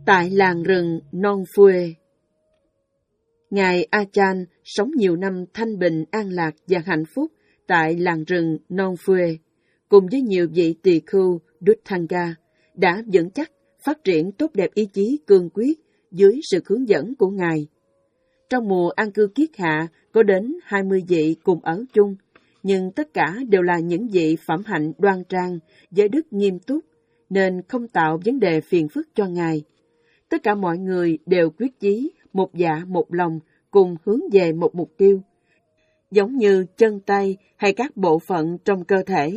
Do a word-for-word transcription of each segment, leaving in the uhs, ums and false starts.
Tại làng rừng Non Phue, Ngài Achan sống nhiều năm thanh bình, an lạc và hạnh phúc tại làng rừng Non Phue, cùng với nhiều vị tỳ khưu Đuthanga, đã vững chắc phát triển tốt đẹp ý chí cương quyết dưới sự hướng dẫn của Ngài. Trong mùa an cư kiết hạ có đến hai mươi vị cùng ở chung, nhưng tất cả đều là những vị phẩm hạnh đoan trang, giới đức nghiêm túc, nên không tạo vấn đề phiền phức cho Ngài. Tất cả mọi người đều quyết chí, một dạ một lòng, cùng hướng về một mục tiêu, giống như chân tay hay các bộ phận trong cơ thể.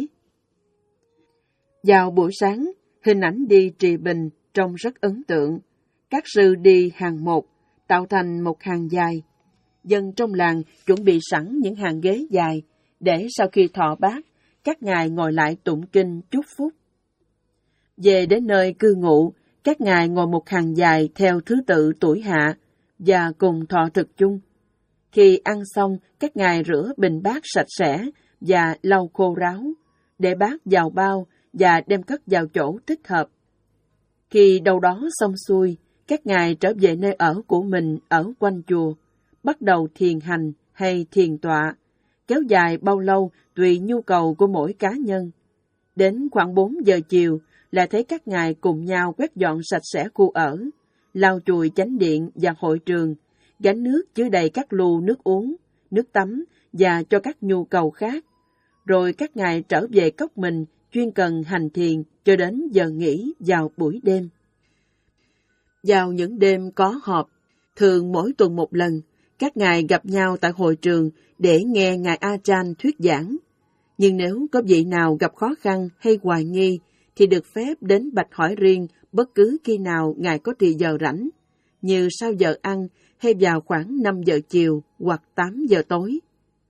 Vào buổi sáng, hình ảnh đi trì bình trông rất ấn tượng. Các sư đi hàng một, tạo thành một hàng dài. Dân trong làng chuẩn bị sẵn những hàng ghế dài, để sau khi thọ bát, các ngài ngồi lại tụng kinh chúc phúc. Về đến nơi cư ngụ, các ngài ngồi một hàng dài theo thứ tự tuổi hạ và cùng thọ thực chung. Khi ăn xong, các ngài rửa bình bát sạch sẽ và lau khô ráo, để bát vào bao và đem cất vào chỗ thích hợp. Khi đâu đó xong xuôi, các ngài trở về nơi ở của mình ở quanh chùa, bắt đầu thiền hành hay thiền tọa, kéo dài bao lâu tùy nhu cầu của mỗi cá nhân. Đến khoảng bốn giờ chiều là thấy các ngài cùng nhau quét dọn sạch sẽ khu ở, lau chùi chánh điện và hội trường, gánh nước chứa đầy các lu nước uống, nước tắm và cho các nhu cầu khác. Rồi các ngài trở về cốc mình chuyên cần hành thiền cho đến giờ nghỉ vào buổi đêm. Vào những đêm có họp, thường mỗi tuần một lần, các ngài gặp nhau tại hội trường để nghe Ngài Achan thuyết giảng. Nhưng nếu có vị nào gặp khó khăn hay hoài nghi, thì được phép đến bạch hỏi riêng bất cứ khi nào Ngài có thì giờ rảnh, như sau giờ ăn hay vào khoảng năm giờ chiều hoặc tám giờ tối.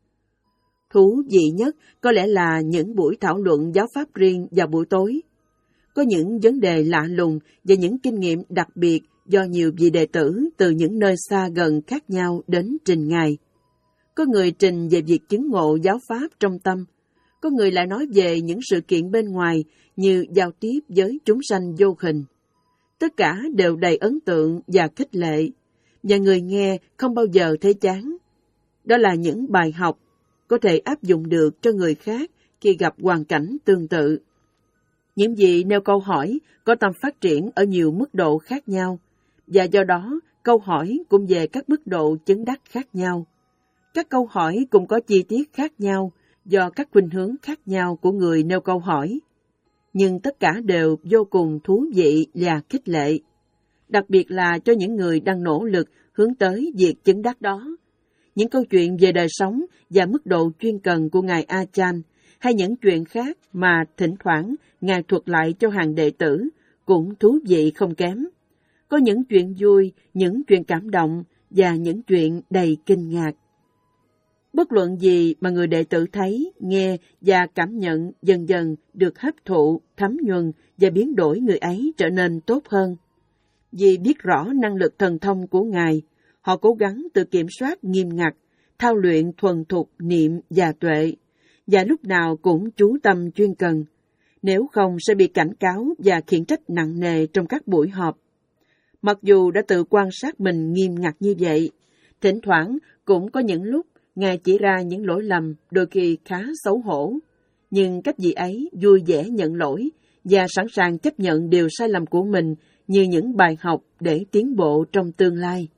Thú vị nhất có lẽ là những buổi thảo luận giáo pháp riêng vào buổi tối. Có những vấn đề lạ lùng và những kinh nghiệm đặc biệt do nhiều vị đệ tử từ những nơi xa gần khác nhau đến trình Ngài. Có người trình về việc chứng ngộ giáo pháp trong tâm, có người lại nói về những sự kiện bên ngoài như giao tiếp với chúng sanh vô hình. Tất cả đều đầy ấn tượng và khích lệ, và người nghe không bao giờ thấy chán. Đó là những bài học có thể áp dụng được cho người khác khi gặp hoàn cảnh tương tự. Những vị nêu câu hỏi có tâm phát triển ở nhiều mức độ khác nhau, và do đó câu hỏi cũng về các mức độ chứng đắc khác nhau. Các câu hỏi cũng có chi tiết khác nhau do các khuynh hướng khác nhau của người nêu câu hỏi. Nhưng tất cả đều vô cùng thú vị và khích lệ, đặc biệt là cho những người đang nỗ lực hướng tới việc chứng đắc đó. Những câu chuyện về đời sống và mức độ chuyên cần của Ngài Achan, hay những chuyện khác mà thỉnh thoảng Ngài thuật lại cho hàng đệ tử, cũng thú vị không kém. Có những chuyện vui, những chuyện cảm động và những chuyện đầy kinh ngạc. Bất luận gì mà người đệ tử thấy, nghe và cảm nhận dần dần được hấp thụ, thấm nhuần và biến đổi người ấy trở nên tốt hơn. Vì biết rõ năng lực thần thông của Ngài, họ cố gắng tự kiểm soát nghiêm ngặt, thao luyện thuần thục niệm và tuệ, và lúc nào cũng chú tâm chuyên cần. Nếu không sẽ bị cảnh cáo và khiển trách nặng nề trong các buổi họp. Mặc dù đã tự quan sát mình nghiêm ngặt như vậy, thỉnh thoảng cũng có những lúc Ngài chỉ ra những lỗi lầm đôi khi khá xấu hổ, nhưng cách vị ấy vui vẻ nhận lỗi và sẵn sàng chấp nhận điều sai lầm của mình như những bài học để tiến bộ trong tương lai.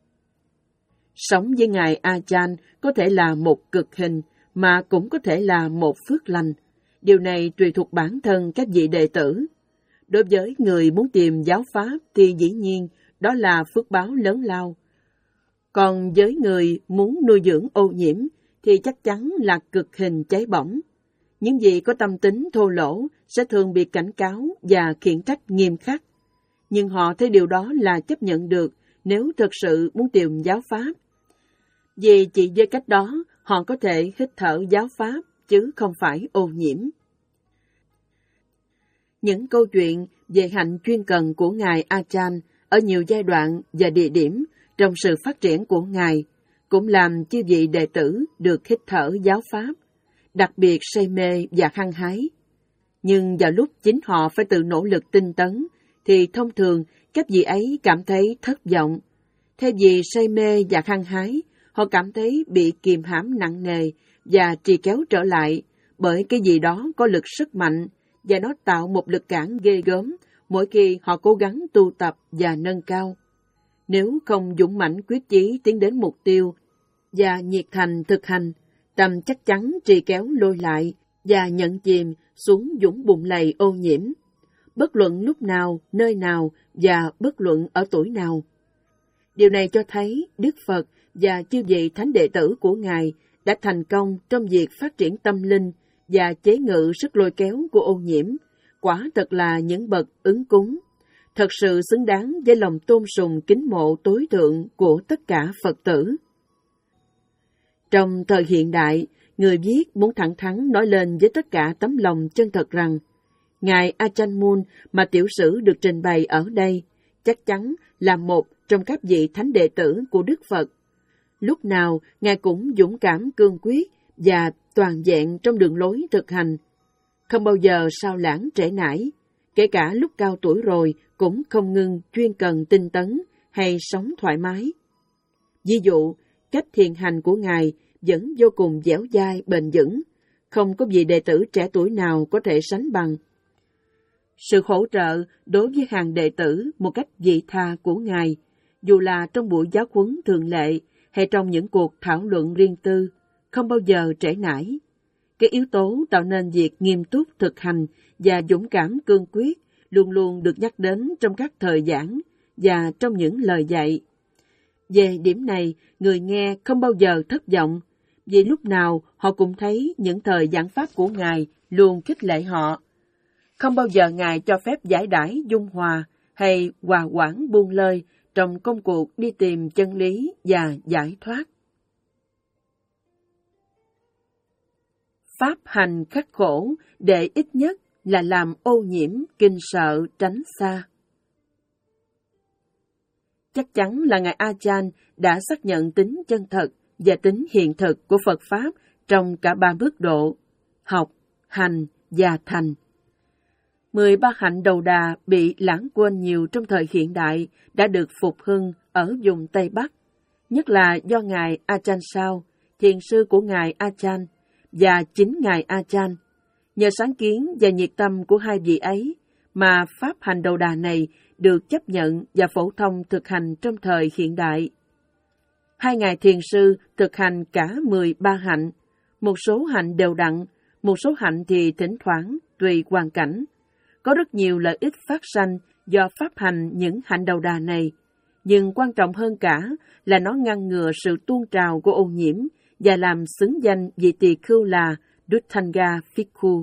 Sống với Ngài Achan có thể là một cực hình, mà cũng có thể là một phước lành. Điều này tùy thuộc bản thân các vị đệ tử. Đối với người muốn tìm giáo pháp thì dĩ nhiên đó là phước báo lớn lao. Còn với người muốn nuôi dưỡng ô nhiễm thì chắc chắn là cực hình cháy bỏng. Những vị có tâm tính thô lỗ sẽ thường bị cảnh cáo và khiển trách nghiêm khắc. Nhưng họ thấy điều đó là chấp nhận được nếu thực sự muốn tìm giáo pháp. Vì chỉ với cách đó họ có thể hít thở giáo pháp chứ không phải ô nhiễm. Những câu chuyện về hạnh chuyên cần của Ngài Achan ở nhiều giai đoạn và địa điểm trong sự phát triển của Ngài cũng làm chư vị đệ tử được hít thở giáo pháp, đặc biệt say mê và hăng hái. Nhưng vào lúc chính họ phải tự nỗ lực tinh tấn thì thông thường các vị ấy cảm thấy thất vọng. Thay vì say mê và hăng hái, họ cảm thấy bị kìm hãm nặng nề và trì kéo trở lại bởi cái gì đó có lực sức mạnh, và nó tạo một lực cản ghê gớm mỗi khi họ cố gắng tu tập và nâng cao. Nếu không dũng mãnh quyết chí tiến đến mục tiêu và nhiệt thành thực hành, tâm chắc chắn trì kéo lôi lại và nhận chìm xuống vũng bùn lầy ô nhiễm, bất luận lúc nào, nơi nào và bất luận ở tuổi nào. Điều này cho thấy Đức Phật và chư vị thánh đệ tử của Ngài đã thành công trong việc phát triển tâm linh và chế ngự sức lôi kéo của ô nhiễm, quả thật là những bậc ứng cúng, thật sự xứng đáng với lòng tôn sùng kính mộ tối thượng của tất cả Phật tử. Trong thời hiện đại, người viết muốn thẳng thắn nói lên với tất cả tấm lòng chân thật rằng, Ngài Ajahn Mun mà tiểu sử được trình bày ở đây chắc chắn là một trong các vị thánh đệ tử của Đức Phật. Lúc nào, Ngài cũng dũng cảm cương quyết và toàn vẹn trong đường lối thực hành, không bao giờ sao lãng trễ nải, kể cả lúc cao tuổi rồi cũng không ngừng chuyên cần tinh tấn hay sống thoải mái. Ví dụ, cách thiền hành của Ngài vẫn vô cùng dẻo dai bền vững, không có vị đệ tử trẻ tuổi nào có thể sánh bằng. Sự hỗ trợ đối với hàng đệ tử một cách vị tha của Ngài, dù là trong buổi giáo huấn thường lệ hay trong những cuộc thảo luận riêng tư, không bao giờ trễ nải. Cái yếu tố tạo nên việc nghiêm túc thực hành và dũng cảm cương quyết luôn luôn được nhắc đến trong các thời giảng và trong những lời dạy. Về điểm này, người nghe không bao giờ thất vọng, vì lúc nào họ cũng thấy những thời giảng pháp của Ngài luôn khích lệ họ. Không bao giờ Ngài cho phép giải đãi dung hòa hay hòa quản buông lơi trong công cuộc đi tìm chân lý và giải thoát. Pháp hành khắc khổ để ít nhất là làm ô nhiễm kinh sợ tránh xa. Chắc chắn là Ngài Ajahn đã xác nhận tính chân thật và tính hiện thực của Phật Pháp trong cả ba mức độ, học, hành và thành. Mười ba hạnh đầu đà bị lãng quên nhiều trong thời hiện đại đã được phục hưng ở vùng Tây Bắc, nhất là do Ngài Ajahn Sao, thiền sư của Ngài Ajahn, và chính Ngài Ajahn. Nhờ sáng kiến và nhiệt tâm của hai vị ấy mà pháp hành đầu đà này được chấp nhận và phổ thông thực hành trong thời hiện đại. Hai ngài thiền sư thực hành cả mười ba hạnh, một số hạnh đều đặn, một số hạnh thì thỉnh thoảng tùy hoàn cảnh. Có rất nhiều lợi ích phát sanh do pháp hành những hạnh đầu đà này, nhưng quan trọng hơn cả là nó ngăn ngừa sự tuôn trào của ô nhiễm và làm xứng danh vị tỳ khưu là Duttanga Phikku.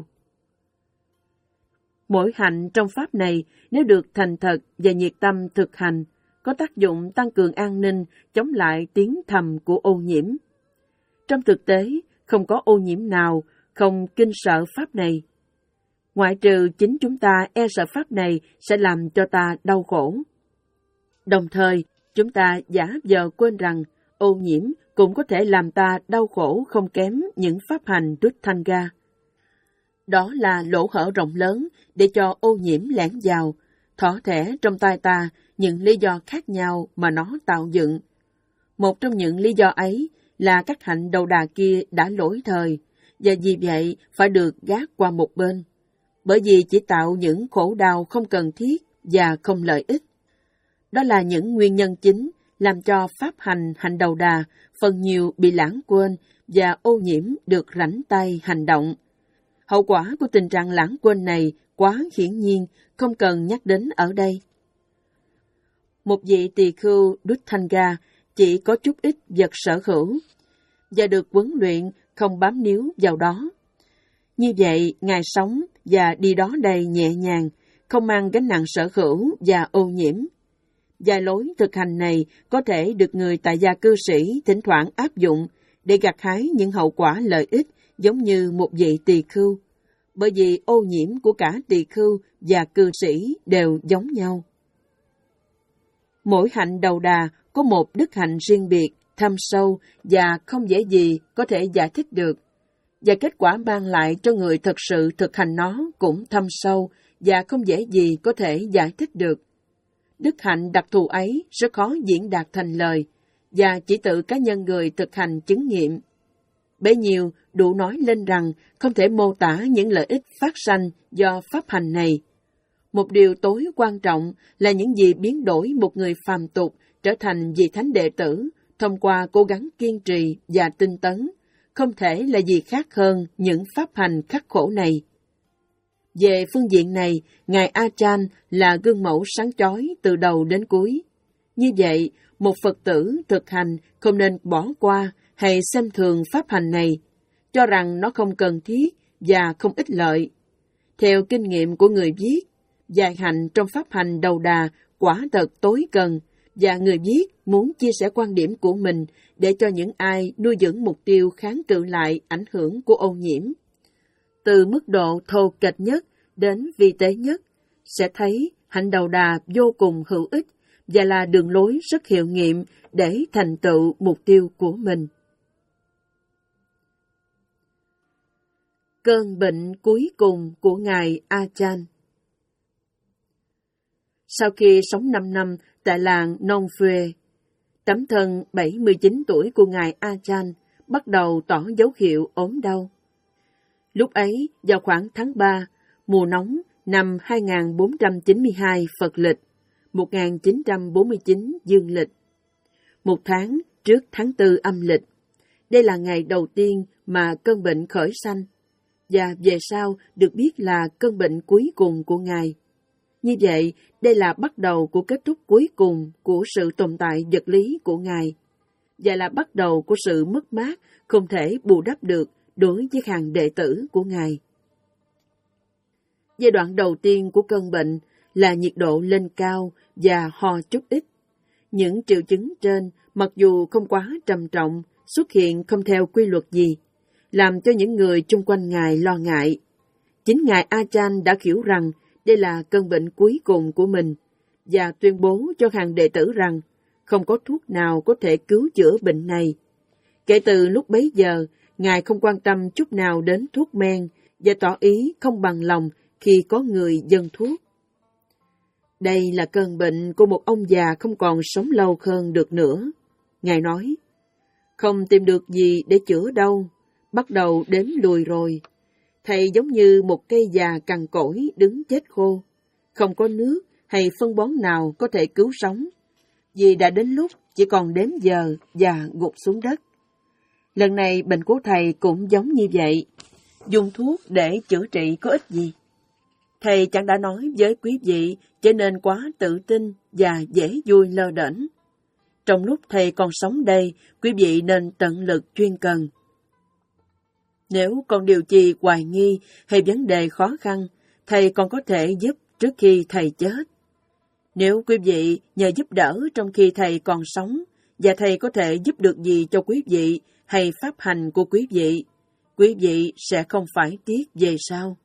Mỗi hạnh trong pháp này, nếu được thành thật và nhiệt tâm thực hành, có tác dụng tăng cường an ninh, chống lại tiếng thầm của ô nhiễm. Trong thực tế, không có ô nhiễm nào không kinh sợ pháp này. Ngoại trừ chính chúng ta e sợ pháp này sẽ làm cho ta đau khổ. Đồng thời, chúng ta giả vờ quên rằng ô nhiễm cũng có thể làm ta đau khổ không kém những pháp hành Duttanga. Đó là lỗ hở rộng lớn để cho ô nhiễm lẻn vào, thỏ thẻ trong tai ta những lý do khác nhau mà nó tạo dựng. Một trong những lý do ấy là các hạnh đầu đà kia đã lỗi thời, và vì vậy phải được gác qua một bên, bởi vì chỉ tạo những khổ đau không cần thiết và không lợi ích. Đó là những nguyên nhân chính làm cho pháp hành hạnh đầu đà phần nhiều bị lãng quên và ô nhiễm được rảnh tay hành động. Hậu quả của tình trạng lãng quên này quá hiển nhiên, không cần nhắc đến ở đây. Một vị tỳ khưu Duttanga chỉ có chút ít vật sở hữu và được huấn luyện không bám níu vào đó. Như vậy, Ngài sống và đi đó đầy nhẹ nhàng, không mang gánh nặng sở hữu và ô nhiễm. Vài lối thực hành này có thể được người tại gia cư sĩ thỉnh thoảng áp dụng để gặt hái những hậu quả lợi ích giống như một vị tỳ khưu, bởi vì ô nhiễm của cả tỳ khưu và cư sĩ đều giống nhau. Mỗi hạnh đầu đà có một đức hạnh riêng biệt, thâm sâu và không dễ gì có thể giải thích được, và kết quả mang lại cho người thực sự thực hành nó cũng thâm sâu và không dễ gì có thể giải thích được. Đức hạnh đặc thù ấy rất khó diễn đạt thành lời, và chỉ tự cá nhân người thực hành chứng nghiệm. Bấy nhiêu đủ nói lên rằng không thể mô tả những lợi ích phát sanh do pháp hành này. Một điều tối quan trọng là những gì biến đổi một người phàm tục trở thành vị thánh đệ tử thông qua cố gắng kiên trì và tinh tấn, không thể là gì khác hơn những pháp hành khắc khổ này. Về phương diện này, Ngài A Chan là gương mẫu sáng chói từ đầu đến cuối. Như vậy, một Phật tử thực hành không nên bỏ qua hay xem thường pháp hành này, cho rằng nó không cần thiết và không ích lợi. Theo kinh nghiệm của người viết, dài hành trong pháp hành đầu đà quả thật tối cần, và người viết muốn chia sẻ quan điểm của mình để cho những ai nuôi dưỡng mục tiêu kháng cự lại ảnh hưởng của ô nhiễm. Từ mức độ thô kệch nhất đến vi tế nhất, sẽ thấy hạnh đầu đà vô cùng hữu ích và là đường lối rất hiệu nghiệm để thành tựu mục tiêu của mình. Cơn bệnh cuối cùng của Ngài A Chan. Sau khi sống năm năm tại làng Nong Phue, tấm thân bảy mươi chín tuổi của Ngài A Chan bắt đầu tỏ dấu hiệu ốm đau. Lúc ấy, vào khoảng tháng ba, mùa nóng năm hai nghìn bốn trăm chín mươi hai Phật lịch, một nghìn chín trăm bốn mươi chín Dương lịch, một tháng trước tháng tư âm lịch. Đây là ngày đầu tiên mà cơn bệnh khởi sanh, và về sau được biết là cơn bệnh cuối cùng của Ngài. Như vậy, đây là bắt đầu của kết thúc cuối cùng của sự tồn tại vật lý của Ngài, và là bắt đầu của sự mất mát không thể bù đắp được đối với hàng đệ tử của Ngài. Giai đoạn đầu tiên của cơn bệnh là nhiệt độ lên cao và ho chút ít. Những triệu chứng trên, mặc dù không quá trầm trọng, xuất hiện không theo quy luật gì, làm cho những người chung quanh Ngài lo ngại. Chính Ngài A Chan đã hiểu rằng đây là cơn bệnh cuối cùng của mình, và tuyên bố cho hàng đệ tử rằng không có thuốc nào có thể cứu chữa bệnh này. Kể từ lúc bấy giờ, Ngài không quan tâm chút nào đến thuốc men và tỏ ý không bằng lòng khi có người dâng thuốc. Đây là cơn bệnh của một ông già không còn sống lâu hơn được nữa. Ngài nói, không tìm được gì để chữa đâu, bắt đầu đếm lùi rồi. Thầy giống như một cây già cằn cỗi đứng chết khô, không có nước hay phân bón nào có thể cứu sống, vì đã đến lúc chỉ còn đếm giờ và gục xuống đất. Lần này bệnh của thầy cũng giống như vậy, dùng thuốc để chữa trị có ích gì? Thầy chẳng đã nói với quý vị trở nên quá tự tin và dễ vui lơ đễnh. Trong lúc thầy còn sống đây, quý vị nên tận lực chuyên cần. Nếu còn điều gì hoài nghi hay vấn đề khó khăn, thầy còn có thể giúp trước khi thầy chết. Nếu quý vị nhờ giúp đỡ trong khi thầy còn sống, và thầy có thể giúp được gì cho quý vị hay pháp hành của quý vị, quý vị sẽ không phải tiếc về sau.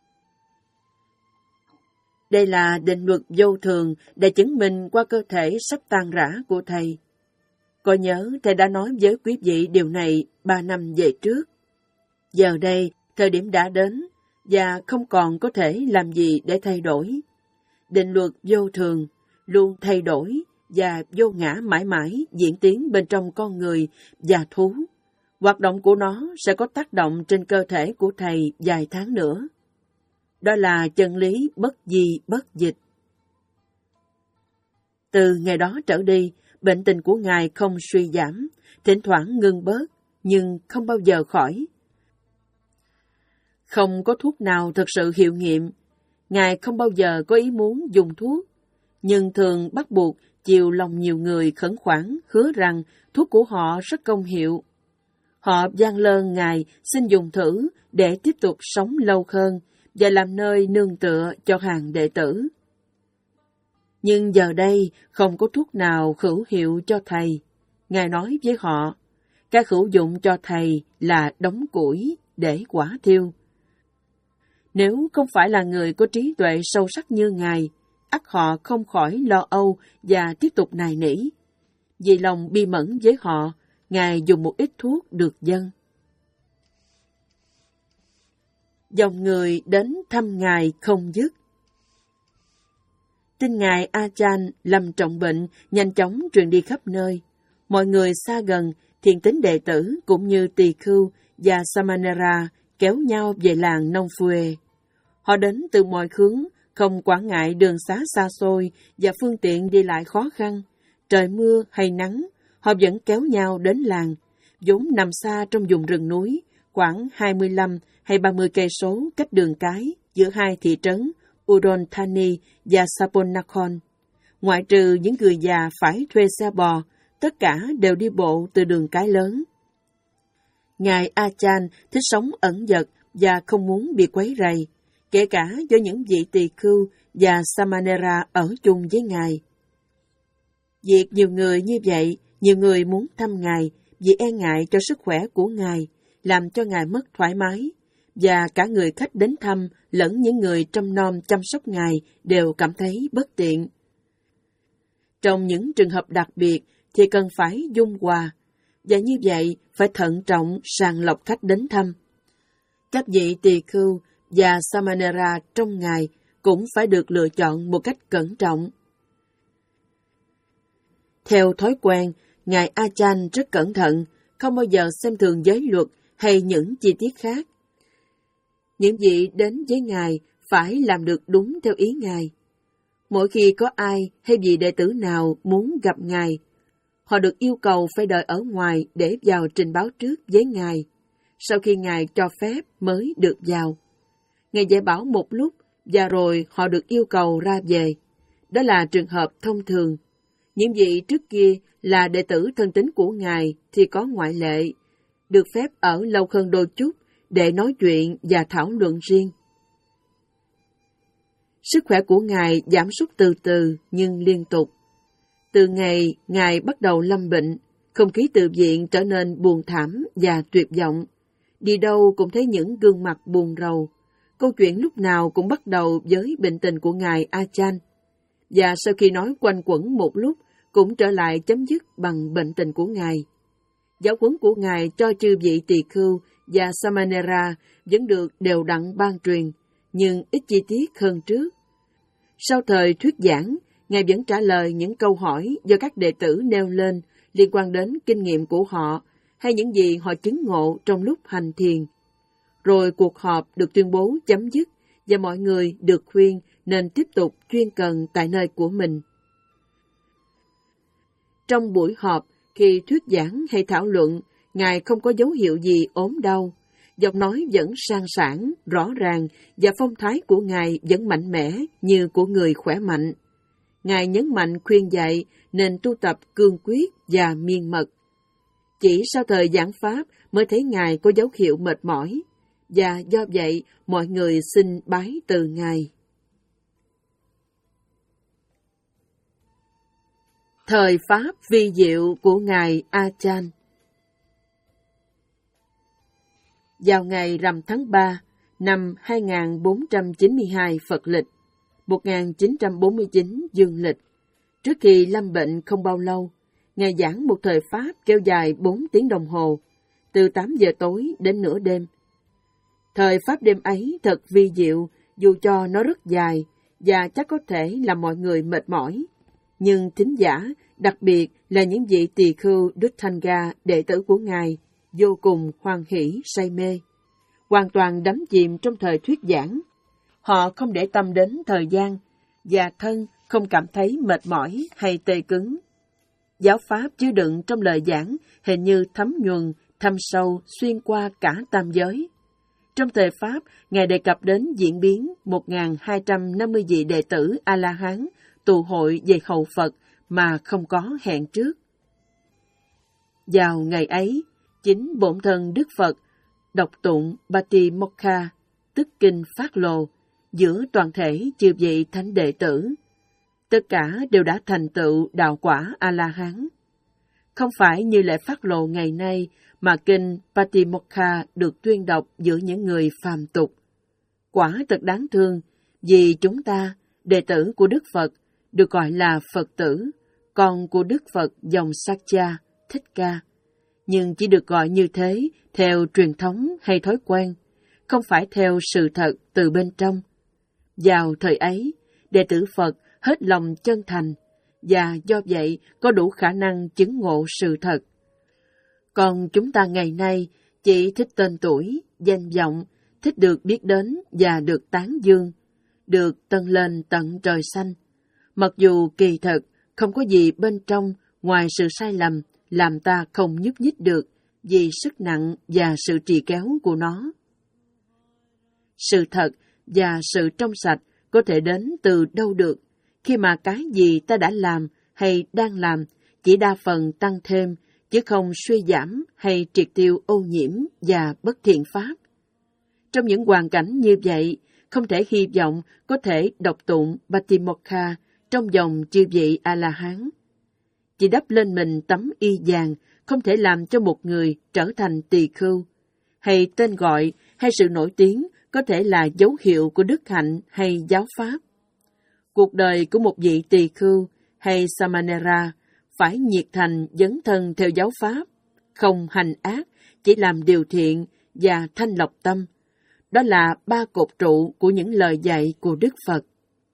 Đây là định luật vô thường để chứng minh qua cơ thể sắp tan rã của thầy. Có nhớ thầy đã nói với quý vị điều này ba năm về trước. Giờ đây, thời điểm đã đến, và không còn có thể làm gì để thay đổi. Định luật vô thường, luôn thay đổi và vô ngã mãi mãi diễn tiến bên trong con người và thú. Hoạt động của nó sẽ có tác động trên cơ thể của thầy vài tháng nữa. Đó là chân lý bất di bất dịch. Từ ngày đó trở đi, bệnh tình của Ngài không suy giảm, thỉnh thoảng ngưng bớt, nhưng không bao giờ khỏi. Không có thuốc nào thực sự hiệu nghiệm. Ngài không bao giờ có ý muốn dùng thuốc, nhưng thường bắt buộc chiều lòng nhiều người khẩn khoản hứa rằng thuốc của họ rất công hiệu. Họ van lơn Ngài xin dùng thử để tiếp tục sống lâu hơn và làm nơi nương tựa cho hàng đệ tử. Nhưng giờ đây không có thuốc nào hữu hiệu cho thầy. Ngài nói với họ, cái hữu dụng cho thầy là đống củi để quả thiêu. Nếu không phải là người có trí tuệ sâu sắc như Ngài, ắt họ không khỏi lo âu và tiếp tục nài nỉ. Vì lòng bi mẫn với họ, Ngài dùng một ít thuốc được dâng. Dòng người đến thăm Ngài không dứt. Tin ngài Achan lâm trọng bệnh nhanh chóng truyền đi khắp nơi. Mọi người xa gần, thiện tín đệ tử cũng như tỳ khưu và Samanera kéo nhau về làng Nông Phue. Họ đến từ mọi hướng, không quản ngại đường xá xa xôi và phương tiện đi lại khó khăn. Trời mưa hay nắng, họ vẫn kéo nhau đến làng, vốn nằm xa trong vùng rừng núi, khoảng hai mươi lăm hay ba mươi cây số cách đường cái giữa hai thị trấn Udon Thani và Saponakhon. Ngoại trừ những người già phải thuê xe bò, tất cả đều đi bộ từ đường cái lớn. Ngài Achan thích sống ẩn dật và không muốn bị quấy rầy, kể cả do những vị tỳ khưu và Samanera ở chung với ngài. Việc nhiều người như vậy, nhiều người muốn thăm ngài vì e ngại cho sức khỏe của ngài, làm cho ngài mất thoải mái, và cả người khách đến thăm lẫn những người trông nom chăm sóc ngài đều cảm thấy bất tiện. Trong những trường hợp đặc biệt thì cần phải dung hòa, và như vậy phải thận trọng sàng lọc khách đến thăm. Các vị tỳ khưu và Samanera trong ngài cũng phải được lựa chọn một cách cẩn trọng. Theo thói quen, ngài Achan rất cẩn thận, không bao giờ xem thường giới luật hay những chi tiết khác. Những vị đến với ngài phải làm được đúng theo ý ngài. Mỗi khi có ai hay vị đệ tử nào muốn gặp ngài, họ được yêu cầu phải đợi ở ngoài để vào trình báo trước với ngài. Sau khi ngài cho phép mới được vào. Ngài dạy bảo một lúc và rồi họ được yêu cầu ra về. Đó là trường hợp thông thường. Những vị trước kia là đệ tử thân tín của ngài thì có ngoại lệ, được phép ở lâu hơn đôi chút để nói chuyện và thảo luận riêng. Sức khỏe của ngài giảm sút từ từ nhưng liên tục. Từ ngày ngài bắt đầu lâm bệnh, không khí tự viện trở nên buồn thảm và tuyệt vọng. Đi đâu cũng thấy những gương mặt buồn rầu. Câu chuyện lúc nào cũng bắt đầu với bệnh tình của ngài Achan. Và sau khi nói quanh quẩn một lúc, cũng trở lại chấm dứt bằng bệnh tình của ngài. Giáo huấn của ngài cho chư vị tỳ khưu và Samanera vẫn được đều đặn ban truyền, nhưng ít chi tiết hơn trước. Sau thời thuyết giảng, ngài vẫn trả lời những câu hỏi do các đệ tử nêu lên liên quan đến kinh nghiệm của họ hay những gì họ chứng ngộ trong lúc hành thiền. Rồi cuộc họp được tuyên bố chấm dứt và mọi người được khuyên nên tiếp tục chuyên cần tại nơi của mình. Trong buổi họp, khi thuyết giảng hay thảo luận, ngài không có dấu hiệu gì ốm đau. Giọng nói vẫn sang sảng, rõ ràng và phong thái của ngài vẫn mạnh mẽ như của người khỏe mạnh. Ngài nhấn mạnh khuyên dạy nên tu tập cương quyết và miên mật. Chỉ sau thời giảng pháp mới thấy ngài có dấu hiệu mệt mỏi, và do vậy mọi người xin bái từ ngài. Thời pháp vi diệu của ngài Achan. Vào ngày rằm tháng ba năm hai nghìn bốn trăm chín mươi hai Phật lịch, một nghìn chín trăm bốn mươi chín Dương lịch, trước khi lâm bệnh không bao lâu, ngài giảng một thời pháp kéo dài bốn tiếng đồng hồ, từ tám giờ tối đến nửa đêm. Thời pháp đêm ấy thật vi diệu, dù cho nó rất dài và chắc có thể làm mọi người mệt mỏi. Nhưng thính giả, đặc biệt là những vị tỳ khưu Duttanga, đệ tử của ngài, vô cùng hoan hỷ say mê, hoàn toàn đắm chìm trong thời thuyết giảng. Họ không để tâm đến thời gian, và thân không cảm thấy mệt mỏi hay tê cứng. Giáo pháp chứa đựng trong lời giảng hình như thấm nhuần, thâm sâu xuyên qua cả tam giới. Trong thời pháp, ngài đề cập đến diễn biến một nghìn hai trăm năm mươi vị đệ tử A-la-hán tụ hội về hầu Phật mà không có hẹn trước. Vào ngày ấy, chính bổn thân Đức Phật đọc tụng Patimokkha, tức kinh Phát Lồ, giữa toàn thể chư vị thánh đệ tử. Tất cả đều đã thành tựu đạo quả A-la-hán. Không phải như lễ Phát Lồ ngày nay mà kinh Patimokkha được tuyên đọc giữa những người phàm tục. Quả thật đáng thương, vì chúng ta, đệ tử của Đức Phật, được gọi là Phật tử, con của Đức Phật dòng Sakya, Thích Ca. Nhưng chỉ được gọi như thế theo truyền thống hay thói quen, không phải theo sự thật từ bên trong. Vào thời ấy, đệ tử Phật hết lòng chân thành, và do vậy có đủ khả năng chứng ngộ sự thật. Còn chúng ta ngày nay chỉ thích tên tuổi, danh vọng, thích được biết đến và được tán dương, được tâng lên tận trời xanh. Mặc dù kỳ thực không có gì bên trong ngoài sự sai lầm làm ta không nhúc nhích được vì sức nặng và sự trì kéo của nó. Sự thật và sự trong sạch có thể đến từ đâu được, khi mà cái gì ta đã làm hay đang làm chỉ đa phần tăng thêm, chứ không suy giảm hay triệt tiêu ô nhiễm và bất thiện pháp. Trong những hoàn cảnh như vậy, không thể hy vọng có thể đọc tụng Patimokkha trong dòng chư vị A-la-hán. Chỉ đắp lên mình tấm y vàng không thể làm cho một người trở thành tỳ khưu, hay tên gọi hay sự nổi tiếng có thể là dấu hiệu của đức hạnh hay giáo pháp. Cuộc đời của một vị tỳ khưu hay Samanera phải nhiệt thành dấn thân theo giáo pháp, không hành ác, chỉ làm điều thiện và thanh lọc tâm. Đó là ba cột trụ của những lời dạy của Đức Phật.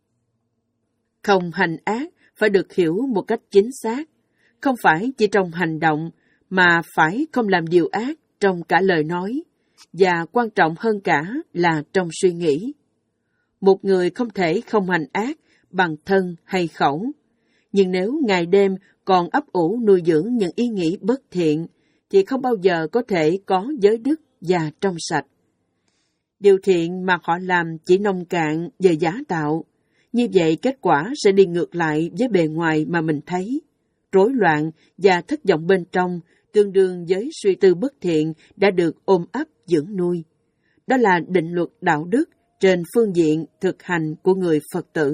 Không hành ác phải được hiểu một cách chính xác, không phải chỉ trong hành động, mà phải không làm điều ác trong cả lời nói, và quan trọng hơn cả là trong suy nghĩ. Một người không thể không hành ác bằng thân hay khẩu, nhưng nếu ngày đêm còn ấp ủ nuôi dưỡng những ý nghĩ bất thiện, thì không bao giờ có thể có giới đức và trong sạch. Điều thiện mà họ làm chỉ nông cạn về giá tạo, như vậy kết quả sẽ đi ngược lại với bề ngoài mà mình thấy. Rối loạn và thất vọng bên trong tương đương với suy tư bất thiện đã được ôm ấp dưỡng nuôi. Đó là định luật đạo đức trên phương diện thực hành của người Phật tử.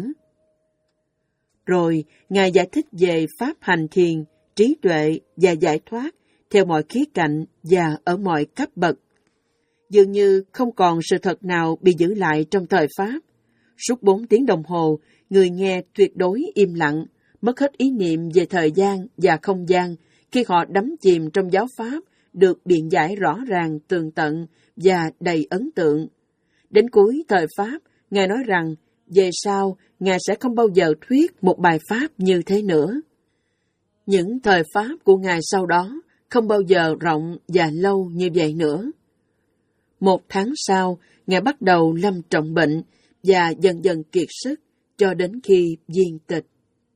Rồi, Ngài giải thích về pháp hành thiền, trí tuệ và giải thoát theo mọi khía cạnh và ở mọi cấp bậc. Dường như không còn sự thật nào bị giữ lại trong thời Pháp. Suốt bốn tiếng đồng hồ, người nghe tuyệt đối im lặng, mất hết ý niệm về thời gian và không gian khi họ đắm chìm trong giáo Pháp được biện giải rõ ràng, tường tận và đầy ấn tượng. Đến cuối thời Pháp, Ngài nói rằng về sau, Ngài sẽ không bao giờ thuyết một bài Pháp như thế nữa. Những thời Pháp của Ngài sau đó không bao giờ rộng và lâu như vậy nữa. Một tháng sau, Ngài bắt đầu lâm trọng bệnh và dần dần kiệt sức cho đến khi viên tịch.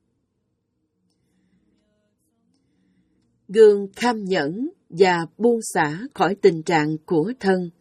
Gương kham nhẫn và buông xả khỏi tình trạng của thân.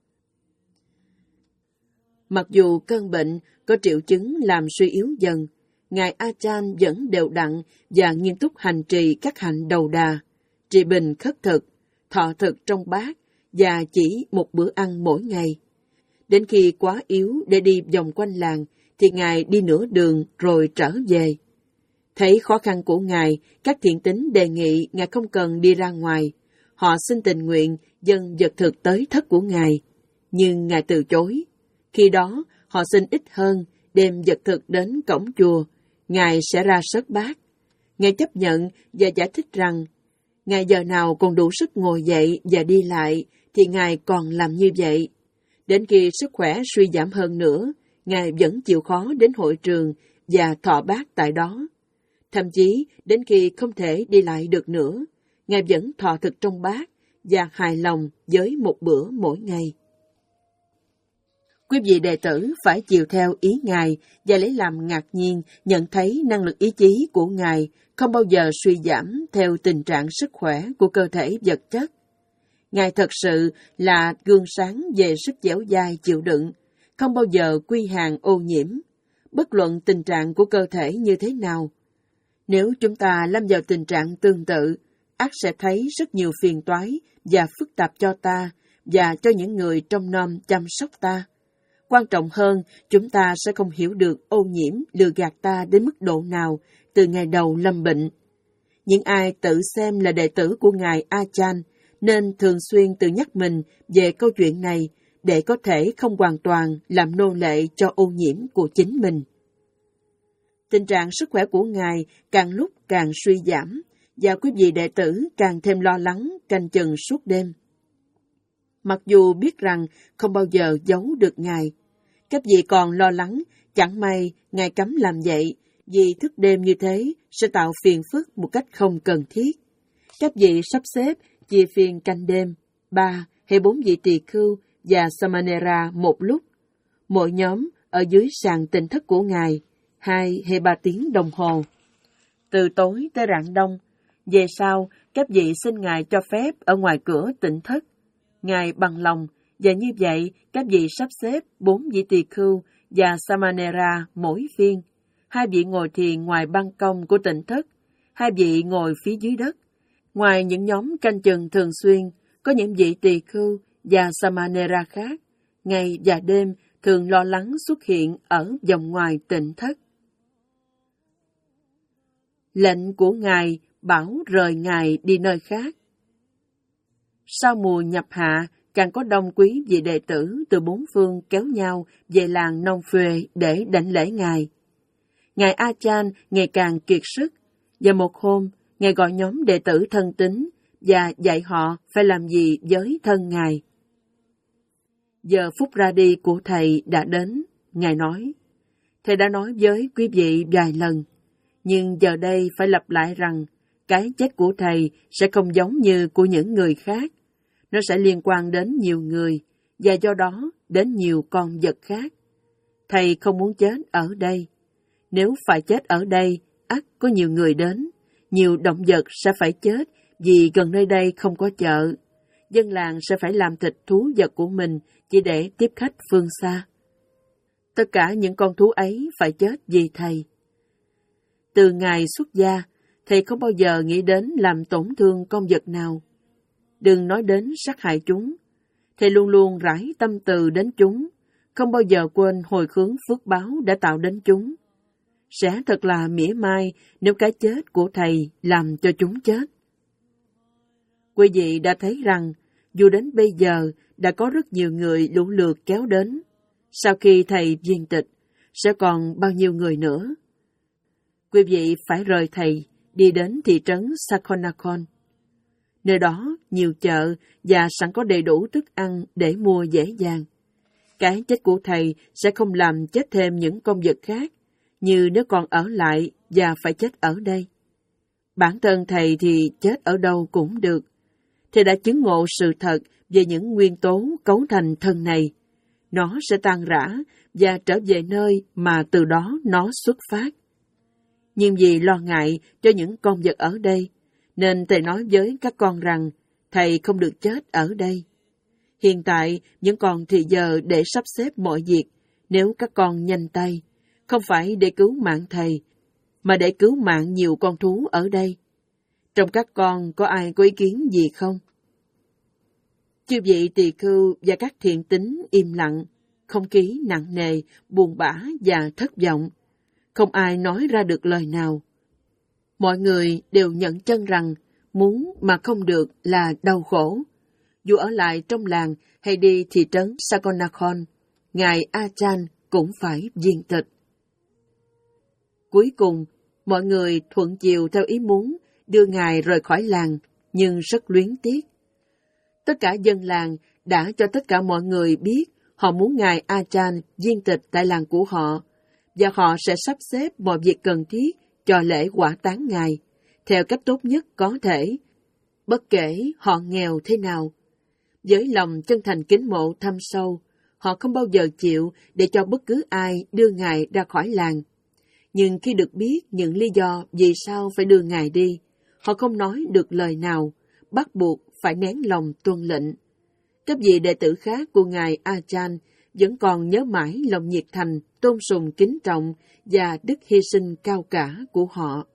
Mặc dù cơn bệnh có triệu chứng làm suy yếu dần, Ngài A-chan vẫn đều đặn và nghiêm túc hành trì các hạnh đầu đà, trì bình khất thực, thọ thực trong bát và chỉ một bữa ăn mỗi ngày. Đến khi quá yếu để đi vòng quanh làng, thì Ngài đi nửa đường rồi trở về. Thấy khó khăn của Ngài, các thiện tín đề nghị Ngài không cần đi ra ngoài. Họ xin tình nguyện dâng vật thực tới thất của Ngài, nhưng Ngài từ chối. Khi đó, họ xin ít hơn, đem vật thực đến cổng chùa, Ngài sẽ ra sớt bát. Ngài chấp nhận và giải thích rằng, Ngài giờ nào còn đủ sức ngồi dậy và đi lại, thì Ngài còn làm như vậy. Đến khi sức khỏe suy giảm hơn nữa, Ngài vẫn chịu khó đến hội trường và thọ bát tại đó. Thậm chí, đến khi không thể đi lại được nữa, Ngài vẫn thọ thực trong bát và hài lòng với một bữa mỗi ngày. Quý vị đệ tử phải chiều theo ý Ngài và lấy làm ngạc nhiên nhận thấy năng lực ý chí của Ngài không bao giờ suy giảm theo tình trạng sức khỏe của cơ thể vật chất. Ngài thật sự là gương sáng về sức dẻo dai chịu đựng, không bao giờ quy hàng ô nhiễm, bất luận tình trạng của cơ thể như thế nào. Nếu chúng ta lâm vào tình trạng tương tự, ắt sẽ thấy rất nhiều phiền toái và phức tạp cho ta và cho những người trông nom chăm sóc ta. Quan trọng hơn, chúng ta sẽ không hiểu được ô nhiễm lừa gạt ta đến mức độ nào từ ngày đầu lâm bệnh. Những ai tự xem là đệ tử của Ngài A-chan nên thường xuyên tự nhắc mình về câu chuyện này để có thể không hoàn toàn làm nô lệ cho ô nhiễm của chính mình. Tình trạng sức khỏe của Ngài càng lúc càng suy giảm và quý vị đệ tử càng thêm lo lắng canh chừng suốt đêm. Mặc dù biết rằng không bao giờ giấu được Ngài, các vị còn lo lắng chẳng may Ngài cấm làm vậy Vì thức đêm như thế sẽ tạo phiền phức một cách không cần thiết. Các vị sắp xếp chia phiên canh đêm, ba hay bốn vị tỳ khưu và Samanera một lúc. Mỗi nhóm ở dưới sàn tịnh thất của Ngài, hai hay ba tiếng đồng hồ. Từ tối tới rạng đông, về sau các vị xin Ngài cho phép ở ngoài cửa tịnh thất. Ngài bằng lòng, và như vậy các vị sắp xếp bốn vị tỳ khưu và Samanera mỗi phiên. Hai vị ngồi thiền ngoài ban công của tịnh thất, hai vị ngồi phía dưới đất. Ngoài những nhóm canh chừng thường xuyên, có những vị tỳ khưu và Samanera khác, ngày và đêm thường lo lắng xuất hiện ở vòng ngoài tịnh thất. Lệnh của Ngài bảo rời Ngài đi nơi khác. Sau mùa nhập hạ, càng có đông quý vị đệ tử từ bốn phương kéo nhau về làng Nông Phê để đảnh lễ Ngài. Ngài A Chan ngày càng kiệt sức, và một hôm, Ngài gọi nhóm đệ tử thân tín và dạy họ phải làm gì với thân Ngài. Giờ phút ra đi của Thầy đã đến, Ngài nói. Thầy đã nói với quý vị vài lần, nhưng giờ đây phải lặp lại rằng cái chết của Thầy sẽ không giống như của những người khác. Nó sẽ liên quan đến nhiều người, và do đó đến nhiều con vật khác. Thầy không muốn chết ở đây. Nếu phải chết ở đây, ắt có nhiều người đến. Nhiều động vật sẽ phải chết vì gần nơi đây không có chợ. Dân làng sẽ phải làm thịt thú vật của mình chỉ để tiếp khách phương xa. Tất cả những con thú ấy phải chết vì Thầy. Từ ngày xuất gia, Thầy không bao giờ nghĩ đến làm tổn thương con vật nào. Đừng nói đến sát hại chúng. Thầy luôn luôn rải tâm từ đến chúng, không bao giờ quên hồi hướng phước báo đã tạo đến chúng. Sẽ thật là mỉa mai nếu cái chết của Thầy làm cho chúng chết. Quý vị đã thấy rằng, dù đến bây giờ đã có rất nhiều người lũ lượt kéo đến, sau khi Thầy viên tịch, sẽ còn bao nhiêu người nữa. Quý vị phải rời Thầy, đi đến thị trấn Sakonnakhon. Nơi đó nhiều chợ và sẵn có đầy đủ thức ăn để mua dễ dàng. Cái chết của Thầy sẽ không làm chết thêm những con vật khác, như nếu còn ở lại và phải chết ở đây. Bản thân Thầy thì chết ở đâu cũng được. Thầy đã chứng ngộ sự thật về những nguyên tố cấu thành thân này. Nó sẽ tan rã và trở về nơi mà từ đó nó xuất phát. Nhưng vì lo ngại cho những con vật ở đây, nên Thầy nói với các con rằng Thầy không được chết ở đây. Hiện tại vẫn còn thì giờ để sắp xếp mọi việc, nếu các con nhanh tay, không phải để cứu mạng Thầy, mà để cứu mạng nhiều con thú ở đây. Trong các con có ai có ý kiến gì không? Chư vị tỳ khưu và các thiện tín im lặng, không khí nặng nề, buồn bã và thất vọng. Không ai nói ra được lời nào. Mọi người đều nhận chân rằng muốn mà không được là đau khổ. Dù ở lại trong làng hay đi thị trấn Sakonnakhon, Ngài A Chan cũng phải viên tịch. Cuối cùng, mọi người thuận chiều theo ý muốn đưa Ngài rời khỏi làng, nhưng rất luyến tiếc. Tất cả dân làng đã cho tất cả mọi người biết họ muốn Ngài A Chan viên tịch tại làng của họ, và họ sẽ sắp xếp mọi việc cần thiết cho lễ hỏa táng Ngài, theo cách tốt nhất có thể, bất kể họ nghèo thế nào. Với lòng chân thành kính mộ thâm sâu, họ không bao giờ chịu để cho bất cứ ai đưa Ngài ra khỏi làng. Nhưng khi được biết những lý do vì sao phải đưa Ngài đi, họ không nói được lời nào, bắt buộc phải nén lòng tuân lệnh. Các vị đệ tử khác của Ngài A Chan vẫn còn nhớ mãi lòng nhiệt thành, tôn sùng kính trọng và đức hy sinh cao cả của họ.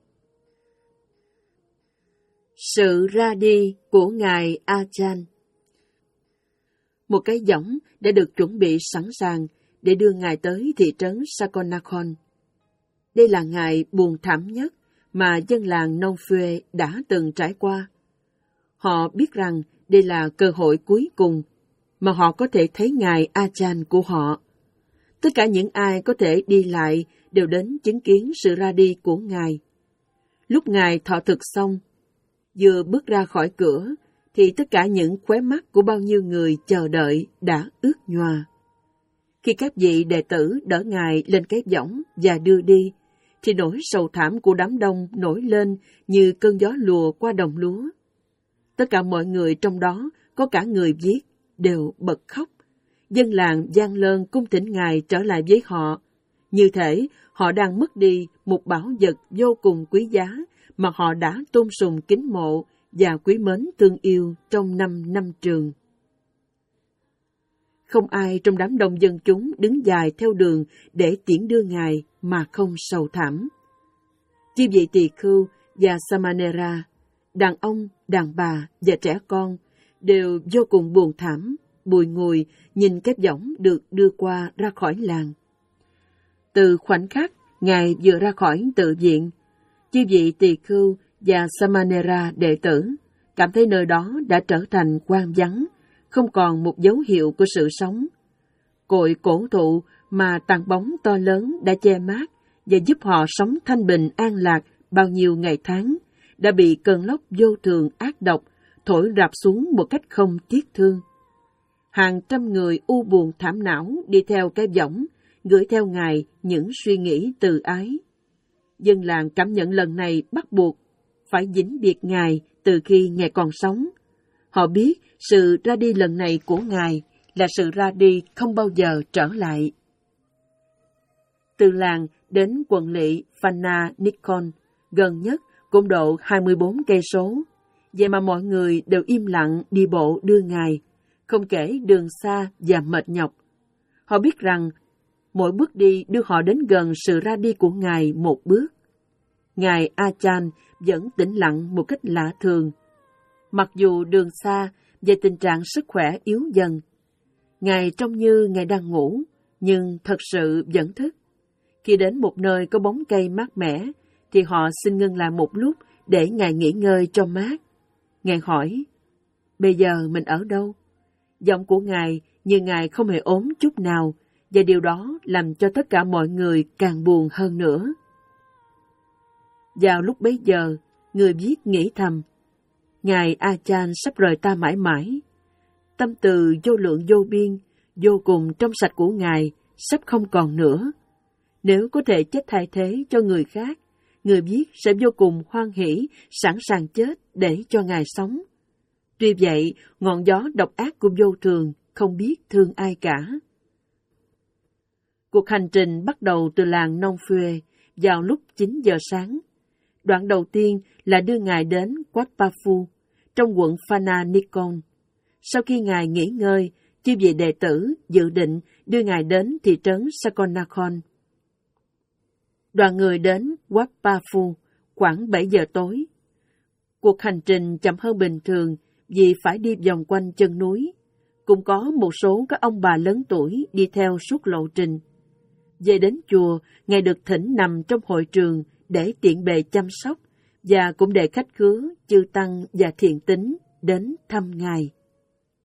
Sự ra đi của Ngài A Chan. Một cái võng đã được chuẩn bị sẵn sàng để đưa Ngài tới thị trấn Sakonnakhon. Đây là ngày buồn thảm nhất mà dân làng Nông Phê đã từng trải qua. Họ biết rằng đây là cơ hội cuối cùng mà họ có thể thấy Ngài A Chan của họ. Tất cả những ai có thể đi lại đều đến chứng kiến sự ra đi của Ngài. Lúc Ngài thọ thực xong, vừa bước ra khỏi cửa, thì tất cả những khóe mắt của bao nhiêu người chờ đợi đã ướt nhòa. Khi các vị đệ tử đỡ Ngài lên cái võng và đưa đi, thì nỗi sầu thảm của đám đông nổi lên như cơn gió lùa qua đồng lúa. Tất cả mọi người trong đó, có cả người viết, đều bật khóc. Dân làng van lơn cung thỉnh Ngài trở lại với họ. Như thể họ đang mất đi một bảo vật vô cùng quý giá mà họ đã tôn sùng kính mộ và quý mến thương yêu trong năm năm trường. Không ai trong đám đông dân chúng đứng dài theo đường để tiễn đưa Ngài mà không sầu thảm. Chư vị tỳ khưu và Samanera, đàn ông, đàn bà và trẻ con đều vô cùng buồn thảm, bùi ngùi nhìn cái võng được đưa qua ra khỏi làng. Từ khoảnh khắc Ngài vừa ra khỏi tự viện, chư vị tỳ khưu và Samanera đệ tử cảm thấy nơi đó đã trở thành hoang vắng, không còn một dấu hiệu của sự sống. Cội cổ thụ mà tàn bóng to lớn đã che mát và giúp họ sống thanh bình an lạc bao nhiêu ngày tháng, đã bị cơn lốc vô thường ác độc thổi rạp xuống một cách không tiếc thương. Hàng trăm người u buồn thảm não đi theo cái võng, gửi theo Ngài những suy nghĩ từ ái. Dân làng cảm nhận lần này bắt buộc phải vĩnh biệt Ngài từ khi Ngài còn sống. Họ biết sự ra đi lần này của Ngài là sự ra đi không bao giờ trở lại. Từ làng đến quận lỵ Phana Nikon, gần nhất cũng độ hai mươi bốn cây số. Vậy mà mọi người đều im lặng đi bộ đưa Ngài, không kể đường xa và mệt nhọc. Họ biết rằng mỗi bước đi đưa họ đến gần sự ra đi của Ngài một bước. Ngài Achan vẫn tĩnh lặng một cách lạ thường. Mặc dù đường xa và tình trạng sức khỏe yếu dần, Ngài trông như Ngài đang ngủ, nhưng thật sự vẫn thức. Khi đến một nơi có bóng cây mát mẻ, thì họ xin ngưng lại một lúc để Ngài nghỉ ngơi cho mát. Ngài hỏi, bây giờ mình ở đâu? Giọng của Ngài như Ngài không hề ốm chút nào, và điều đó làm cho tất cả mọi người càng buồn hơn nữa. Vào lúc bấy giờ, người viết nghĩ thầm, Ngài Achan sắp rời ta mãi mãi. Tâm từ vô lượng vô biên, vô cùng trong sạch của Ngài sắp không còn nữa. Nếu có thể chết thay thế cho người khác, người viết sẽ vô cùng hoan hỷ, sẵn sàng chết để cho Ngài sống. Tuy vậy, ngọn gió độc ác của vô thường không biết thương ai cả. Cuộc hành trình bắt đầu từ làng Nong Phue vào lúc chín giờ sáng. Đoạn đầu tiên là đưa Ngài đến Wat Pa Phu, trong quận Phana Nikon. Sau khi Ngài nghỉ ngơi, chư vị đệ tử dự định đưa Ngài đến thị trấn Sakonnakhon. Đoàn người đến Wat Pa Phu khoảng bảy giờ tối. Cuộc hành trình chậm hơn bình thường vì phải đi vòng quanh chân núi. Cũng có một số các ông bà lớn tuổi đi theo suốt lộ trình. Về đến chùa, Ngài được thỉnh nằm trong hội trường để tiện bề chăm sóc và cũng để khách khứa, chư tăng và thiện tín đến thăm Ngài.